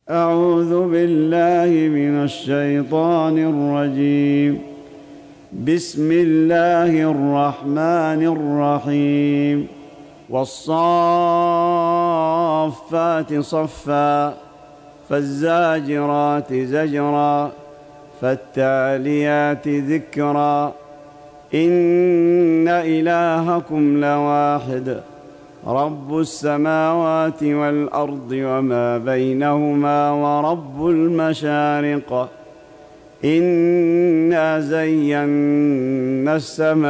أعوذ بالله من الشيطان الرجيم. بسم الله الرحمن الرحيم. والصافات صفا فالزاجرات زجرا فالتاليات ذكرا إن إلهكم لواحد رب السماوات والأرض وما بينهما ورب المشارق إنا زينا السماء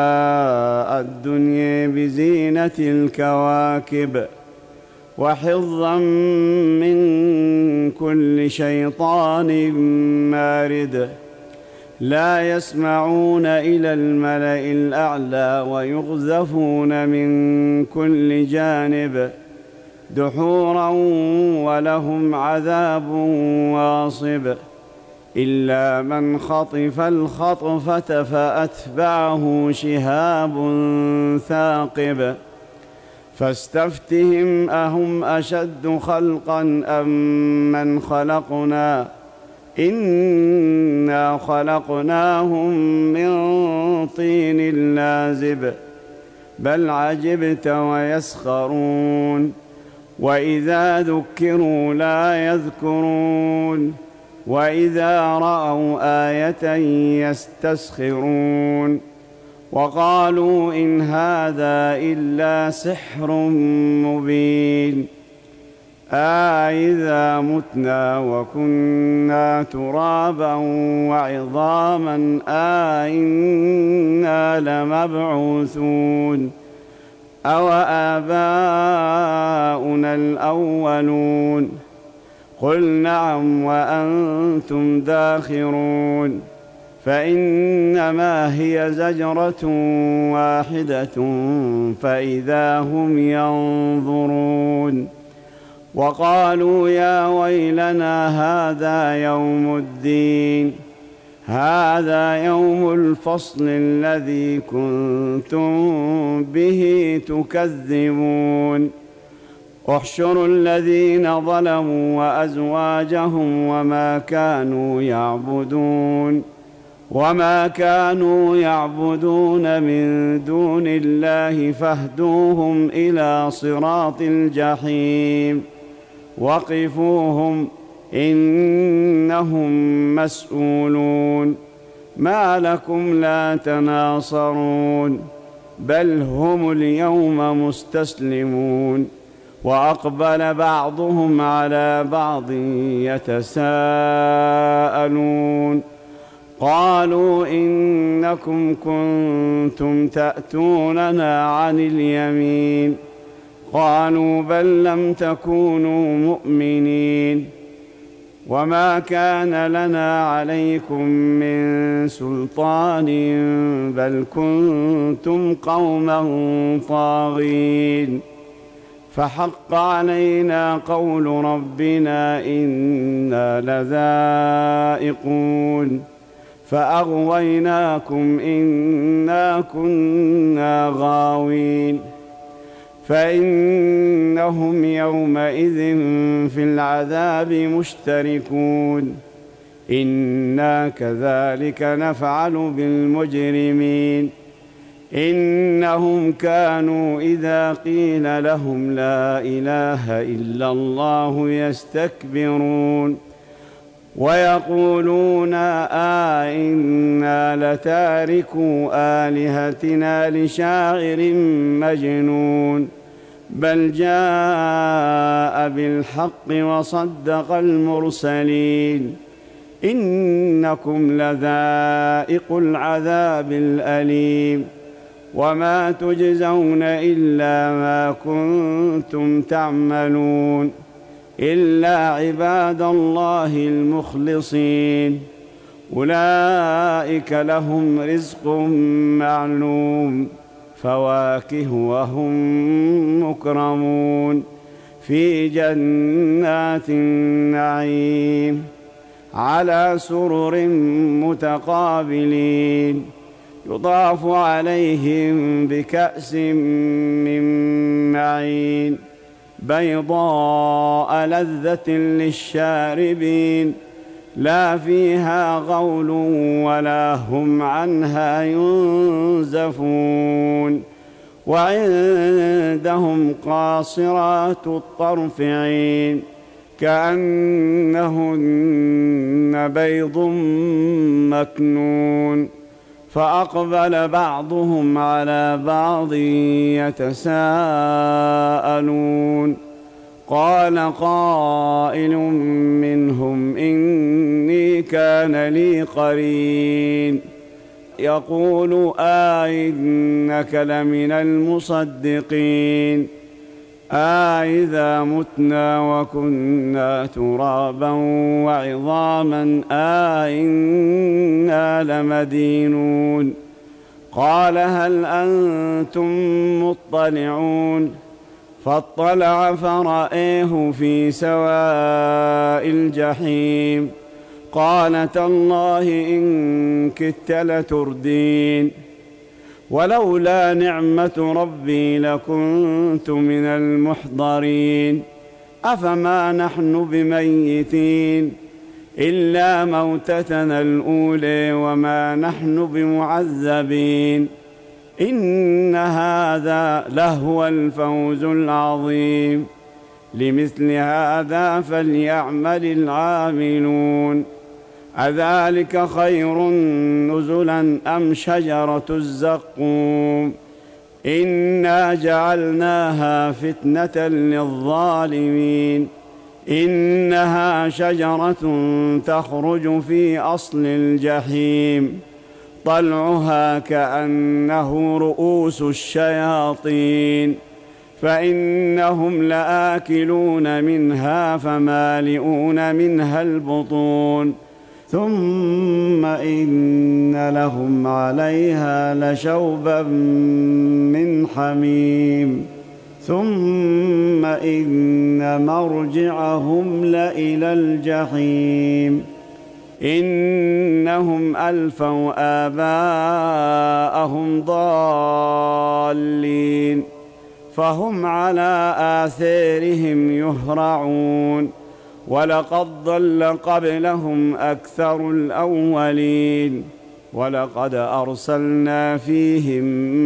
الدنيا بزينة الكواكب وحفظا من كل شيطان مارد لا يسمعون إلى الملأ الأعلى ويقذفون من كل جانب دحورا ولهم عذاب واصب إلا من خطف الخطفة فأتبعه شهاب ثاقب فاستفتهم أهم أشد خلقا أم من خلقنا إنا خلقناهم من طين لازب بل عجبت ويسخرون وإذا ذكروا لا يذكرون وإذا رأوا آية يستسخرون وقالوا إن هذا إلا سحر مبين أإذا متنا وكنا ترابا وعظاما أإنا لمبعوثون أو آباؤنا الأولون قل نعم وأنتم داخرون فإنما هي زجرة واحدة فإذا هم ينظرون وقالوا يا ويلنا هذا يوم الدين هذا يوم الفصل الذي كنتم به تكذبون احشروا الذين ظلموا وأزواجهم وما كانوا يعبدون من دون الله فاهدوهم إلى صراط الجحيم وقفوهم إنهم مسؤولون ما لكم لا تناصرون بل هم اليوم مستسلمون وأقبل بعضهم على بعض يتساءلون قالوا إنكم كنتم تأتوننا عن اليمين قالوا بل لم تكونوا مؤمنين وما كان لنا عليكم من سلطان بل كنتم قوما طاغين فحق علينا قول ربنا إنا لذائقون فأغويناكم إنا كنا غاوين فإنهم يومئذ في العذاب مشتركون إنا كذلك نفعل بالمجرمين إنهم كانوا إذا قيل لهم لا إله إلا الله يستكبرون ويقولون إنا لتاركو آلهتنا لشاعر مجنون بل جاء بالحق وصدق المرسلين إنكم لذائق العذاب الأليم وما تجزون إلا ما كنتم تعملون إلا عباد الله المخلصين أولئك لهم رزق معلوم فواكه وهم مكرمون في جنات النعيم على سرر متقابلين يطاف عليهم بكأس من معين بيضاء لذة للشاربين لا فيها غول ولا هم عنها ينزفون وعندهم قاصرات الطرف عين كأنهن بيض مكنون فأقبل بعضهم على بعض يتساءلون قال قائل منهم إني كان لي قرين يقول أئنك لمن المصدقين أإذا متنا وكنا ترابا وعظاما أإنا لمدينون قال هل أنتم مطلعون فاطلع فرأيه في سواء الجحيم قال تالله إن كدت لتردين ولولا نعمة ربي لكنت من المحضرين أفما نحن بميتين إلا موتتنا الأولى وما نحن بمعذبين إن هذا لهو الفوز العظيم لمثل هذا فليعمل العاملون أذلك خير نزلا أم شجرة الزقوم إنا جعلناها فتنة للظالمين إنها شجرة تخرج في أصل الجحيم طلعها كأنه رؤوس الشياطين فإنهم لآكلون منها فمالئون منها البطون ثم إن لهم عليها لشوبا من حميم ثم إن مرجعهم لإلى الجحيم إنهم ألفوا آباءهم ضالين فهم على آثارهم يهرعون ولقد ضل قبلهم أكثر الأولين ولقد أرسلنا فيهم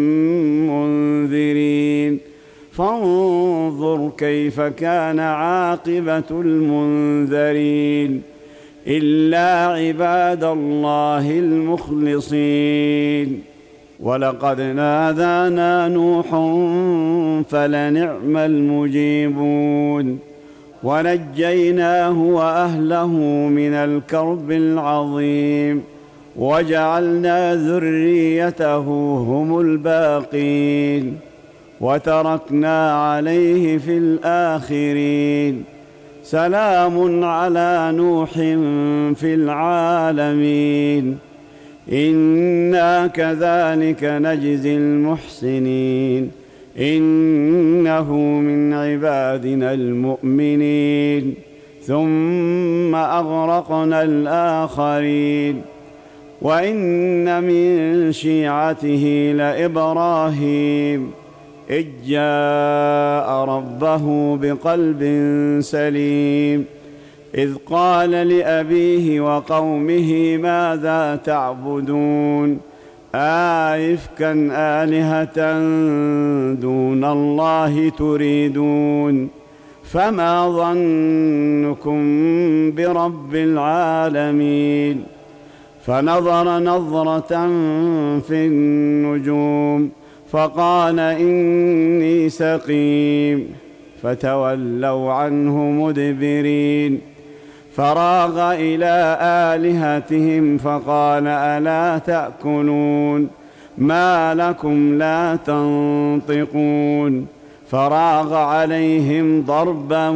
منذرين فانظر كيف كان عاقبة المنذرين إلا عباد الله المخلصين ولقد نادانا نوح فلنعم المجيبون ونجيناه وأهله من الكرب العظيم وجعلنا ذريته هم الباقين وتركنا عليه في الآخرين سلام على نوح في العالمين إنا كذلك نجزي المحسنين إنه من عبادنا المؤمنين ثم أغرقنا الآخرين وإن من شيعته لإبراهيم إذ جاء ربه بقلب سليم إذ قال لأبيه وقومه ماذا تعبدون آئفكا آلهة دون الله تريدون فما ظنكم برب العالمين فنظر نظرة في النجوم فقال إني سقيم فتولوا عنه مدبرين فراغ إلى آلهتهم فقال ألا تأكلون ما لكم لا تنطقون فراغ عليهم ضربا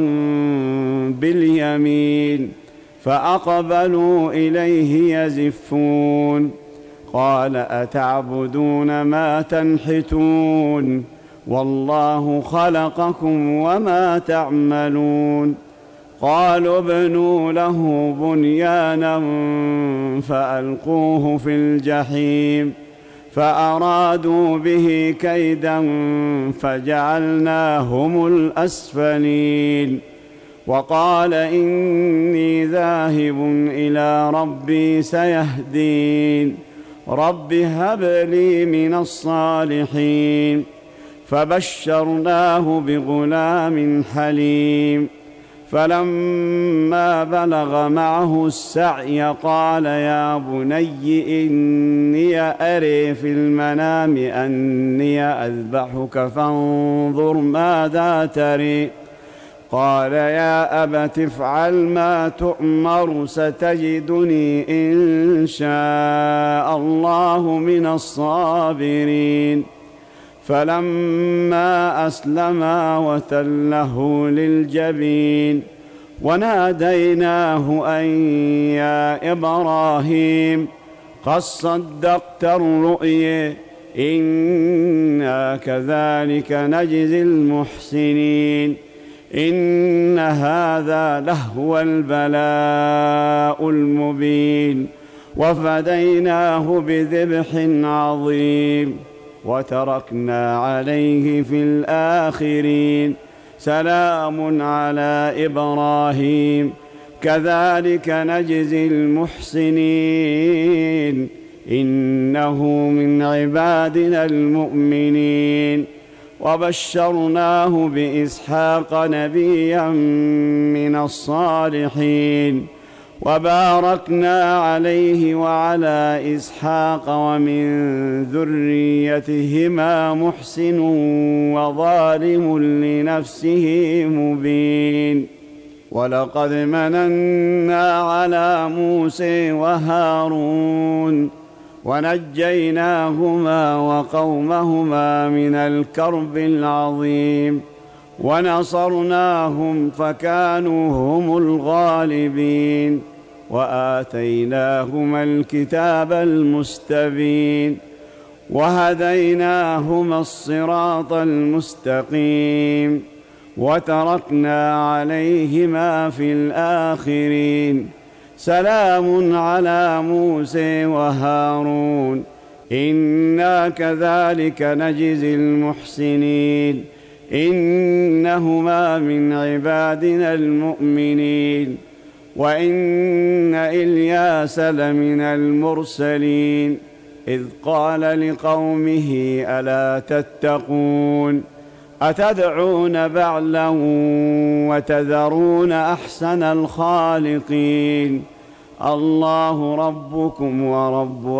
باليمين فأقبلوا إليه يزفون قال أتعبدون ما تنحتون والله خلقكم وما تعملون قالوا ابنوا له بنيانا فألقوه في الجحيم فأرادوا به كيدا فجعلناهم الأسفلين. وقال إني ذاهب إلى ربي سيهدين رب هب لي من الصالحين. فبشرناه بغلام حليم. فلما بلغ معه السعي قال يا بني إني أري في المنام أني أذبحك فانظر ماذا تري. قال يا أبت افعل ما تؤمر ستجدني إن شاء الله من الصابرين. فلما أسلما وتله للجبين وناديناه أن يا إبراهيم قد صدقت الرؤيا إنا كذلك نجزي المحسنين إن هذا لهو البلاء المبين. وفديناه بذبح عظيم وتركنا عليه في الآخرين سلام على إبراهيم كذلك نجزي المحسنين إنه من عبادنا المؤمنين. وبشرناه بإسحاق نبيا من الصالحين وباركنا عليه وعلى إسحاق ومن ذريتهما محسن وظالم لنفسه مبين. ولقد مننا على موسى وهارون ونجيناهما وقومهما من الكرب العظيم ونصرناهم فكانوا هم الغالبين. وآتيناهما الكتاب المستبين وهديناهما الصراط المستقيم وتركنا عليهما في الآخرين سلام على موسى وهارون إنا كذلك نجزي المحسنين إنهما من عبادنا المؤمنين. وإن إلياس لمن المرسلين إذ قال لقومه ألا تتقون أتدعون بعلا وتذرون أحسن الخالقين الله ربكم ورب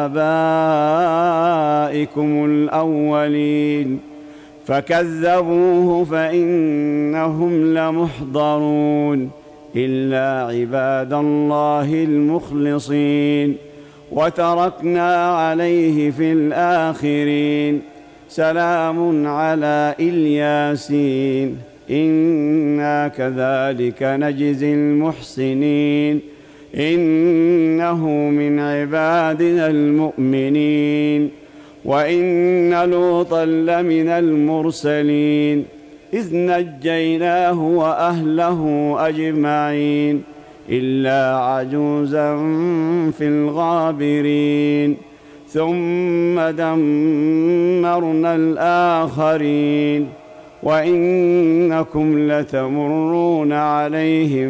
آبائكم الأولين. فكذبوه فإنهم لمحضرون إلا عباد الله المخلصين. وتركنا عليه في الآخرين سلام على الياسين إنا كذلك نجزي المحسنين إنه من عبادنا المؤمنين. وإن لوطا لمن المرسلين إذ نجيناه وأهله أجمعين إلا عجوزا في الغابرين ثم دمرنا الآخرين. وإنكم لتمرون عليهم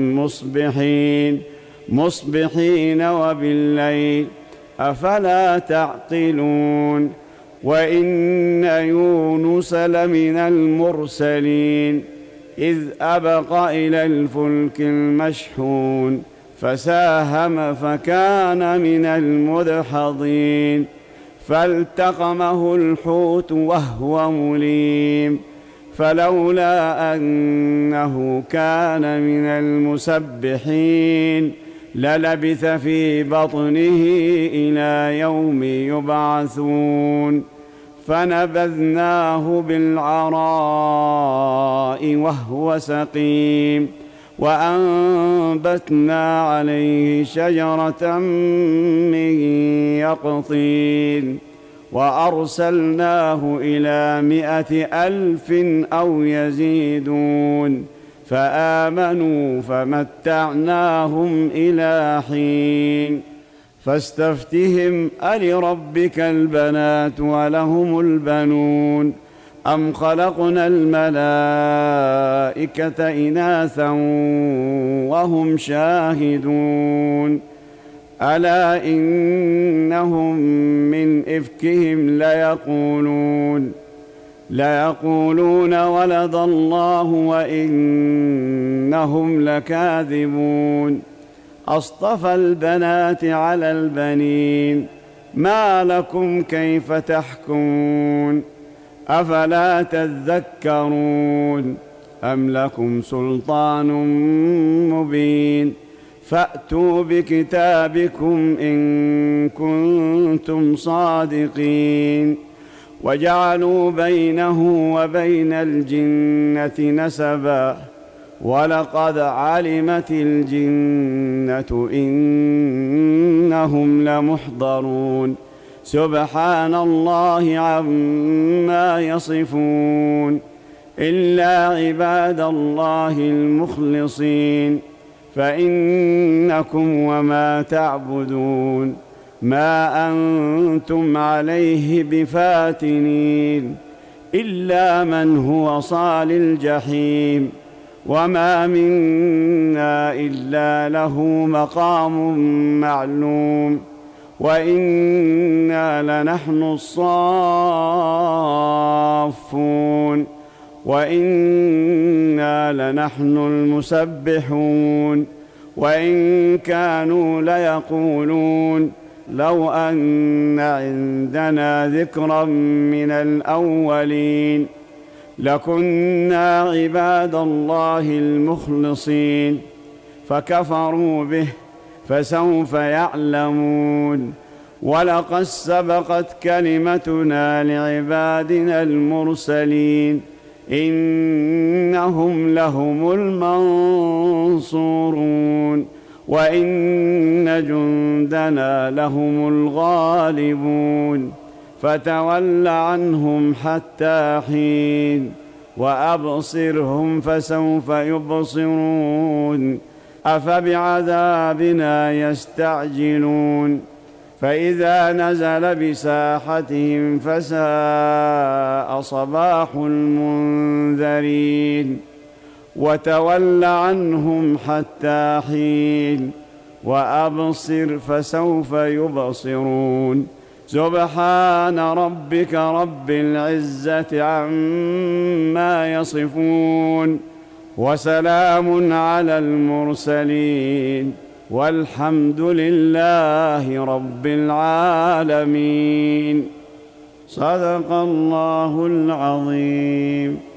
مصبحين وبالليل أفلا تعقلون. وإن يونس لمن المرسلين إذ أبق إلى الفلك المشحون فساهم فكان من المدحضين فالتقمه الحوت وهو مليم فلولا أنه كان من المسبحين للبث في بطنه إلى يوم يبعثون. فنبذناه بالعراء وهو سقيم وأنبتنا عليه شجرة من يقطين وأرسلناه إلى 100,000 أو يزيدون فآمنوا فمتعناهم إلى حين. فاستفتهم ألربك البنات ولهم البنون أم خلقنا الملائكة إناثا وهم شاهدون ألا إنهم من إفكهم ليقولون ولد الله وإنهم لكاذبون أصطفى البنات على البنين ما لكم كيف تحكمون أفلا تذكرون أم لكم سلطان مبين فأتوا بكتابكم إن كنتم صادقين وجعلوا بينه وبين الجنة نسبا ولقد علمت الجنة إنهم لمحضرون سبحان الله عما يصفون إلا عباد الله المخلصين فإنكم وما تعبدون ما أنتم عليه بفاتنين إلا من هو صال الجحيم وما منا إلا له مقام معلوم وإنا لنحن الصافون وإنا لنحن المسبحون وإن كانوا ليقولون لو أن عندنا ذكرا من الأولين لكنا عباد الله المخلصين فكفروا به فسوف يعلمون ولقد سبقت كلمتنا لعبادنا المرسلين إنهم لهم المنصورون وإن جندنا لهم الغالبون فتول عنهم حتى حين وأبصرهم فسوف يبصرون أفبعذابنا يستعجلون فإذا نزل بساحتهم فساء صباح المنذرين وتول عنهم حتى حين وأبصر فسوف يبصرون سبحان ربك رب العزة عما يصفون وسلام على المرسلين والحمد لله رب العالمين صدق الله العظيم.